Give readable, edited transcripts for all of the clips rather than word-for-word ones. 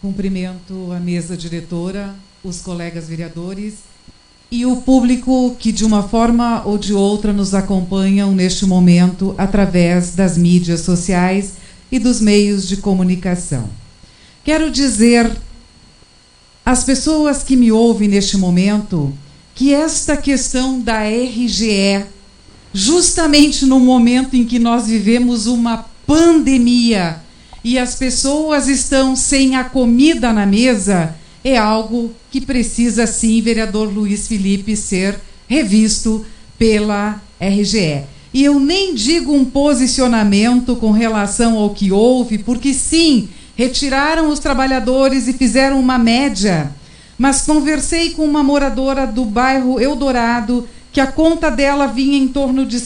Cumprimento a mesa diretora, os colegas vereadores e o público que, de uma forma ou de outra, nos acompanham neste momento através das mídias sociais e dos meios de comunicação. Quero dizer às pessoas que me ouvem neste momento que esta questão da RGE, justamente no momento em que nós vivemos uma pandemia e as pessoas estão sem a comida na mesa, é algo que precisa, sim, vereador Luiz Felipe, ser revisto pela RGE. E eu nem digo um posicionamento com relação ao que houve, porque, sim, retiraram os trabalhadores e fizeram uma média, mas conversei com uma moradora do bairro Eldorado, que a conta dela vinha em torno de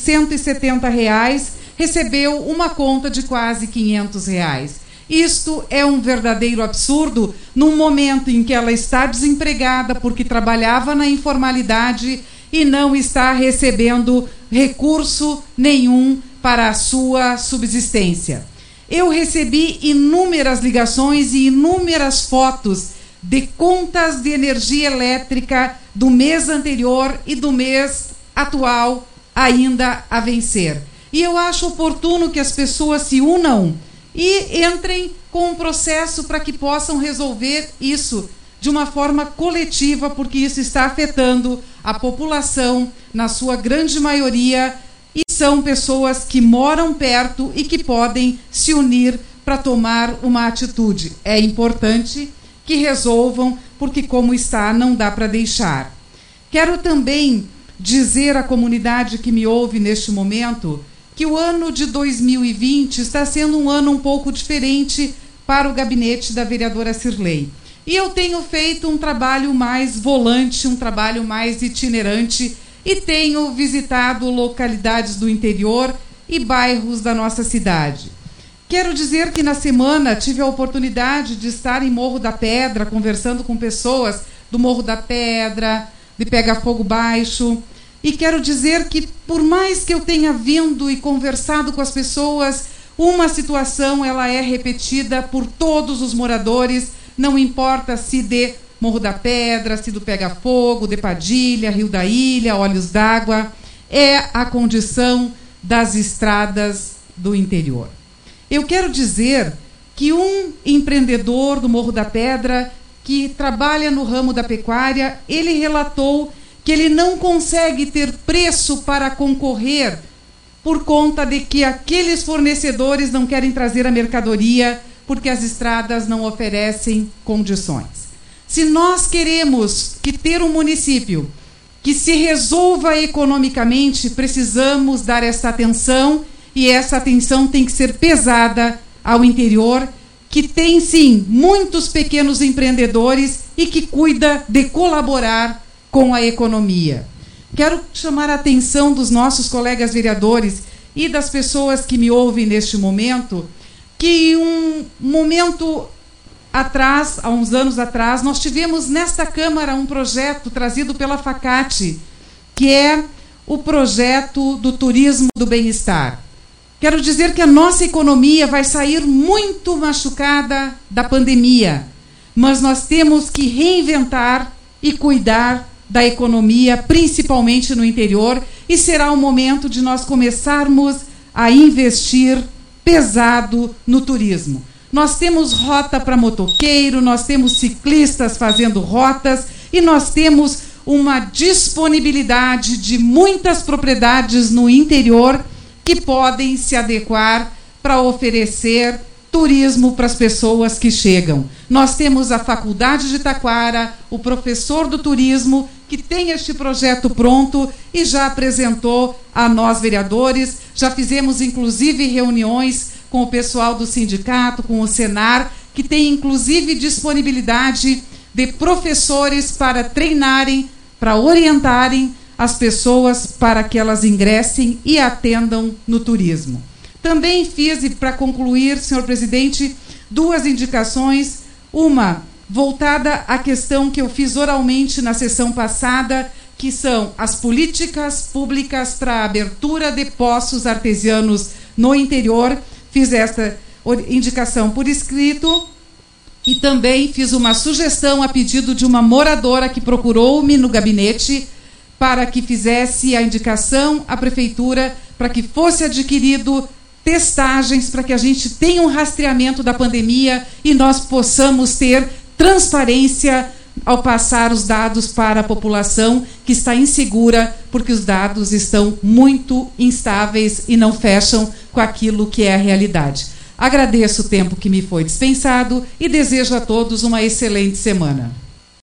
R$170, recebeu uma conta de quase R$500. Isto é um verdadeiro absurdo num momento em que ela está desempregada porque trabalhava na informalidade e não está recebendo recurso nenhum para a sua subsistência. Eu recebi inúmeras ligações e inúmeras fotos de contas de energia elétrica do mês anterior e do mês atual ainda a vencer. E eu acho oportuno que as pessoas se unam e entrem com um processo para que possam resolver isso de uma forma coletiva, porque isso está afetando a população na sua grande maioria e são pessoas que moram perto e que podem se unir para tomar uma atitude. É importante que resolvam, porque como está, não dá para deixar. Quero também dizer à comunidade que me ouve neste momento que o ano de 2020 está sendo um ano um pouco diferente para o gabinete da vereadora Cirlei. E eu tenho feito um trabalho mais volante, um trabalho mais itinerante e tenho visitado localidades do interior e bairros da nossa cidade. Quero dizer que na semana tive a oportunidade de estar em Morro da Pedra, conversando com pessoas do Morro da Pedra, de Pega Fogo Baixo. E quero dizer que, por mais que eu tenha vindo e conversado com as pessoas, uma situação ela é repetida por todos os moradores, não importa se de Morro da Pedra, se do Pega Fogo, de Padilha, Rio da Ilha, Olhos d'Água, é a condição das estradas do interior. Eu quero dizer que um empreendedor do Morro da Pedra, que trabalha no ramo da pecuária, ele relatou que ele não consegue ter preço para concorrer por conta de que aqueles fornecedores não querem trazer a mercadoria porque as estradas não oferecem condições. Se nós queremos que ter um município que se resolva economicamente, precisamos dar essa atenção e essa atenção tem que ser pesada ao interior, que tem sim muitos pequenos empreendedores e que cuida de colaborar com a economia. Quero chamar a atenção dos nossos colegas vereadores e das pessoas que me ouvem neste momento, que um momento atrás, há uns anos atrás, nós tivemos nesta Câmara um projeto trazido pela Facate, que é o projeto do turismo do bem-estar. Quero dizer que a nossa economia vai sair muito machucada da pandemia, mas nós temos que reinventar e cuidar da economia, principalmente no interior, e será o momento de nós começarmos a investir pesado no turismo. Nós temos rota para motoqueiro, nós temos ciclistas fazendo rotas e nós temos uma disponibilidade de muitas propriedades no interior que podem se adequar para oferecer turismo para as pessoas que chegam. Nós temos a Faculdade de Taquara, o professor do turismo, que tem este projeto pronto e já apresentou a nós, vereadores. Já fizemos, inclusive, reuniões com o pessoal do sindicato, com o Senar, que tem, inclusive, disponibilidade de professores para treinarem, para orientarem as pessoas para que elas ingressem e atendam no turismo. Também fiz, e para concluir, senhor presidente, duas indicações. Uma voltada à questão que eu fiz oralmente na sessão passada, que são as políticas públicas para a abertura de poços artesianos no interior. Fiz esta indicação por escrito E também fiz uma sugestão a pedido de uma moradora que procurou-me no gabinete para que fizesse a indicação à prefeitura para que fosse adquirido testagens para que a gente tenha um rastreamento da pandemia e nós possamos ter transparência ao passar os dados para a população que está insegura, porque os dados estão muito instáveis e não fecham com aquilo que é a realidade. Agradeço o tempo que me foi dispensado e desejo a todos uma excelente semana.